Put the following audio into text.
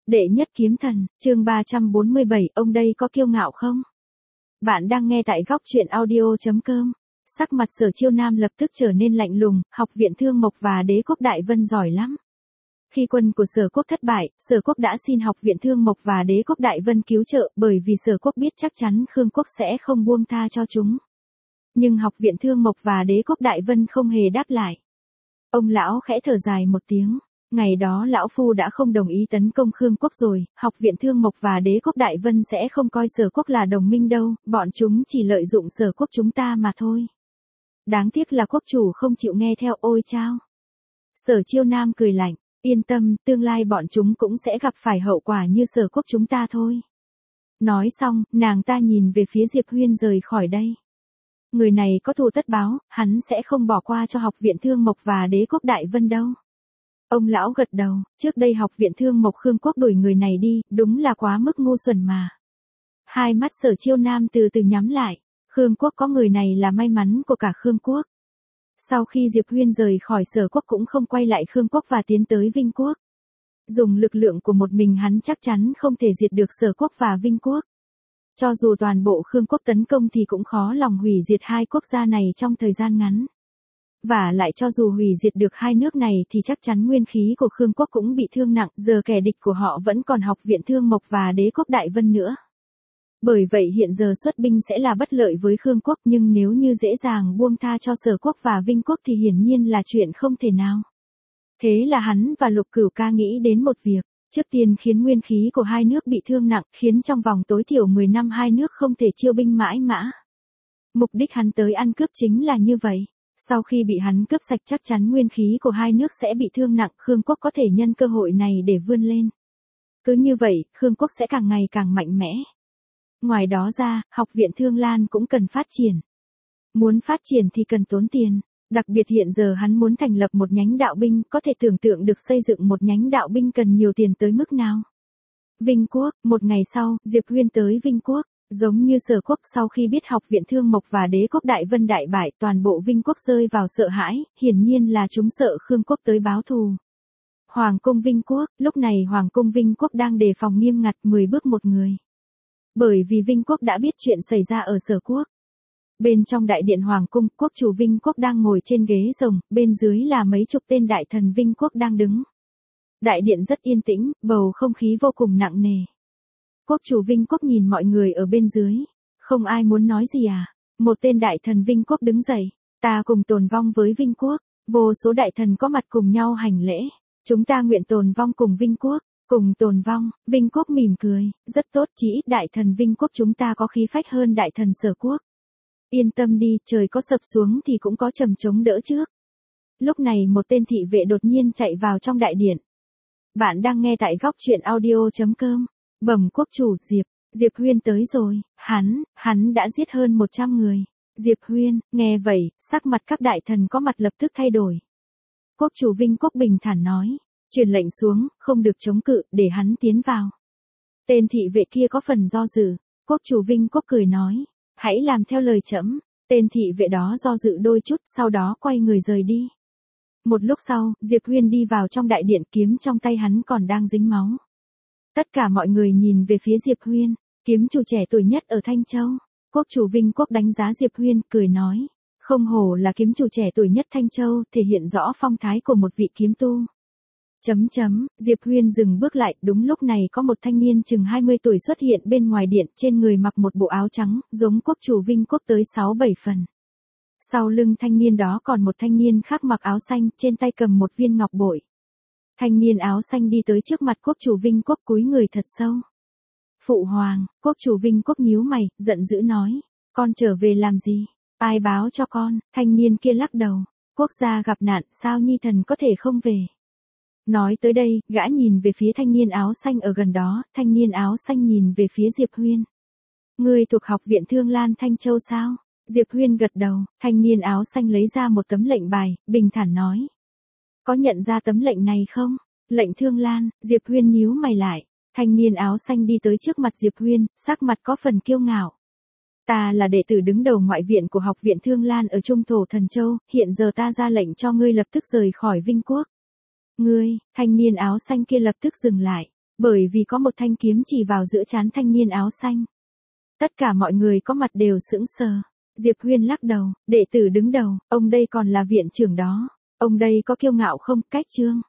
Đệ nhất kiếm thần, chương 347, ông đây có kiêu ngạo không? Bạn đang nghe tại góc truyện audio.com. Sắc mặt Sở Chiêu Nam lập tức trở nên lạnh lùng, Học viện Thương Mộc và Đế quốc Đại Vân giỏi lắm. Khi quân của Sở quốc thất bại, Sở quốc đã xin Học viện Thương Mộc và Đế quốc Đại Vân cứu trợ, bởi vì Sở quốc biết chắc chắn Khương quốc sẽ không buông tha cho chúng. Nhưng Học viện Thương Mộc và Đế quốc Đại Vân không hề đáp lại. Ông lão khẽ thở dài một tiếng. Ngày đó lão phu đã không đồng ý tấn công Khương quốc rồi, Học viện Thương Mộc và Đế quốc Đại Vân sẽ không coi Sở quốc là đồng minh đâu, bọn chúng chỉ lợi dụng Sở quốc chúng ta mà thôi. Đáng tiếc là quốc chủ không chịu nghe theo, ôi chao. Sở Chiêu Nam cười lạnh, yên tâm, tương lai bọn chúng cũng sẽ gặp phải hậu quả như Sở quốc chúng ta thôi. Nói xong, nàng ta nhìn về phía Diệp Huyên rời khỏi đây. Người này có thù tất báo, hắn sẽ không bỏ qua cho Học viện Thương Mộc và Đế quốc Đại Vân đâu. Ông lão gật đầu, trước đây Học viện Thương Mộc Khương quốc đuổi người này đi, đúng là quá mức ngu xuẩn mà. Hai mắt Sở Chiêu Nam từ từ nhắm lại, Khương quốc có người này là may mắn của cả Khương quốc. Sau khi Diệp Huyên rời khỏi Sở quốc cũng không quay lại Khương quốc và tiến tới Vinh quốc. Dùng lực lượng của một mình hắn chắc chắn không thể diệt được Sở quốc và Vinh quốc. Cho dù toàn bộ Khương quốc tấn công thì cũng khó lòng hủy diệt hai quốc gia này trong thời gian ngắn. Và lại cho dù hủy diệt được hai nước này thì chắc chắn nguyên khí của Khương quốc cũng bị thương nặng, giờ kẻ địch của họ vẫn còn Học viện Thương Mộc và Đế quốc Đại Vân nữa. Bởi vậy hiện giờ xuất binh sẽ là bất lợi với Khương quốc, nhưng nếu như dễ dàng buông tha cho Sở quốc và Vinh quốc thì hiển nhiên là chuyện không thể nào. Thế là hắn và Lục Cửu Ca nghĩ đến một việc, trước tiên khiến nguyên khí của hai nước bị thương nặng, khiến trong vòng tối thiểu 10 năm hai nước không thể chiêu binh mãi mã. Mục đích hắn tới ăn cướp chính là như vậy. Sau khi bị hắn cướp sạch chắc chắn nguyên khí của hai nước sẽ bị thương nặng, Khương quốc có thể nhân cơ hội này để vươn lên. Cứ như vậy, Khương quốc sẽ càng ngày càng mạnh mẽ. Ngoài đó ra, Học viện Thương Lan cũng cần phát triển. Muốn phát triển thì cần tốn tiền. Đặc biệt hiện giờ hắn muốn thành lập một nhánh đạo binh, có thể tưởng tượng được xây dựng một nhánh đạo binh cần nhiều tiền tới mức nào. Vinh quốc, một ngày sau, Diệp Huyên tới Vinh quốc. Giống như Sở quốc, sau khi biết Học viện Thương Mộc và Đế quốc Đại Vân đại bại, toàn bộ Vinh quốc rơi vào sợ hãi, hiển nhiên là chúng sợ Khương quốc tới báo thù. Hoàng cung Vinh quốc, lúc này Hoàng cung Vinh quốc đang đề phòng nghiêm ngặt, 10 bước một người. Bởi vì Vinh quốc đã biết chuyện xảy ra ở Sở quốc. Bên trong đại điện Hoàng cung, quốc chủ Vinh quốc đang ngồi trên ghế rồng, bên dưới là mấy chục tên đại thần Vinh quốc đang đứng. Đại điện rất yên tĩnh, bầu không khí vô cùng nặng nề. Quốc chủ Vinh quốc nhìn mọi người ở bên dưới. Không ai muốn nói gì à? Một tên đại thần Vinh quốc đứng dậy. Ta cùng tồn vong với Vinh quốc. Vô số đại thần có mặt cùng nhau hành lễ. Chúng ta nguyện tồn vong cùng Vinh quốc. Cùng tồn vong, Vinh quốc mỉm cười. Rất tốt, chỉ ít đại thần Vinh quốc chúng ta có khí phách hơn đại thần Sở quốc. Yên tâm đi, trời có sập xuống thì cũng có trầm trống đỡ trước. Lúc này một tên thị vệ đột nhiên chạy vào trong đại điện. Bạn đang nghe tại góc truyện audio.com. Bẩm quốc chủ, Diệp Huyên tới rồi, hắn đã giết hơn 100 người. Diệp Huyên, nghe vậy, sắc mặt các đại thần có mặt lập tức thay đổi. Quốc chủ Vinh quốc bình thản nói, truyền lệnh xuống, không được chống cự, để hắn tiến vào. Tên thị vệ kia có phần do dự, quốc chủ Vinh quốc cười nói, hãy làm theo lời trẫm. Tên thị vệ đó do dự đôi chút, sau đó quay người rời đi. Một lúc sau, Diệp Huyên đi vào trong đại điện, kiếm trong tay hắn còn đang dính máu. Tất cả mọi người nhìn về phía Diệp Huyên, kiếm chủ trẻ tuổi nhất ở Thanh Châu. Quốc chủ Vinh quốc đánh giá Diệp Huyên, cười nói, không hổ là kiếm chủ trẻ tuổi nhất Thanh Châu, thể hiện rõ phong thái của một vị kiếm tu. Diệp Huyên dừng bước lại, đúng lúc này có một thanh niên chừng 20 tuổi xuất hiện bên ngoài điện, trên người mặc một bộ áo trắng, giống quốc chủ Vinh quốc tới 6-7 phần. Sau lưng thanh niên đó còn một thanh niên khác mặc áo xanh, trên tay cầm một viên ngọc bội. Thanh niên áo xanh đi tới trước mặt quốc chủ Vinh quốc cúi người thật sâu. Phụ hoàng, quốc chủ Vinh quốc nhíu mày, giận dữ nói, con trở về làm gì? Ai báo cho con? Thanh niên kia lắc đầu, quốc gia gặp nạn, sao nhi thần có thể không về? Nói tới đây, gã nhìn về phía thanh niên áo xanh ở gần đó, thanh niên áo xanh nhìn về phía Diệp Huyên. Ngươi thuộc Học viện Thương Lan Thanh Châu sao? Diệp Huyên gật đầu, thanh niên áo xanh lấy ra một tấm lệnh bài, bình thản nói. Có nhận ra tấm lệnh này không? Lệnh Thương Lan, Diệp Huyên nhíu mày lại. Thanh niên áo xanh đi tới trước mặt Diệp Huyên, sắc mặt có phần kiêu ngạo. Ta là đệ tử đứng đầu ngoại viện của Học viện Thương Lan ở Trung Thổ Thần Châu, hiện giờ ta ra lệnh cho ngươi lập tức rời khỏi Vinh quốc. Ngươi, thanh niên áo xanh kia lập tức dừng lại. Bởi vì có một thanh kiếm chỉ vào giữa trán thanh niên áo xanh. Tất cả mọi người có mặt đều sững sờ. Diệp Huyên lắc đầu, đệ tử đứng đầu, ông đây còn là viện trưởng đó. Ông đây có kiêu ngạo không, cách Trương?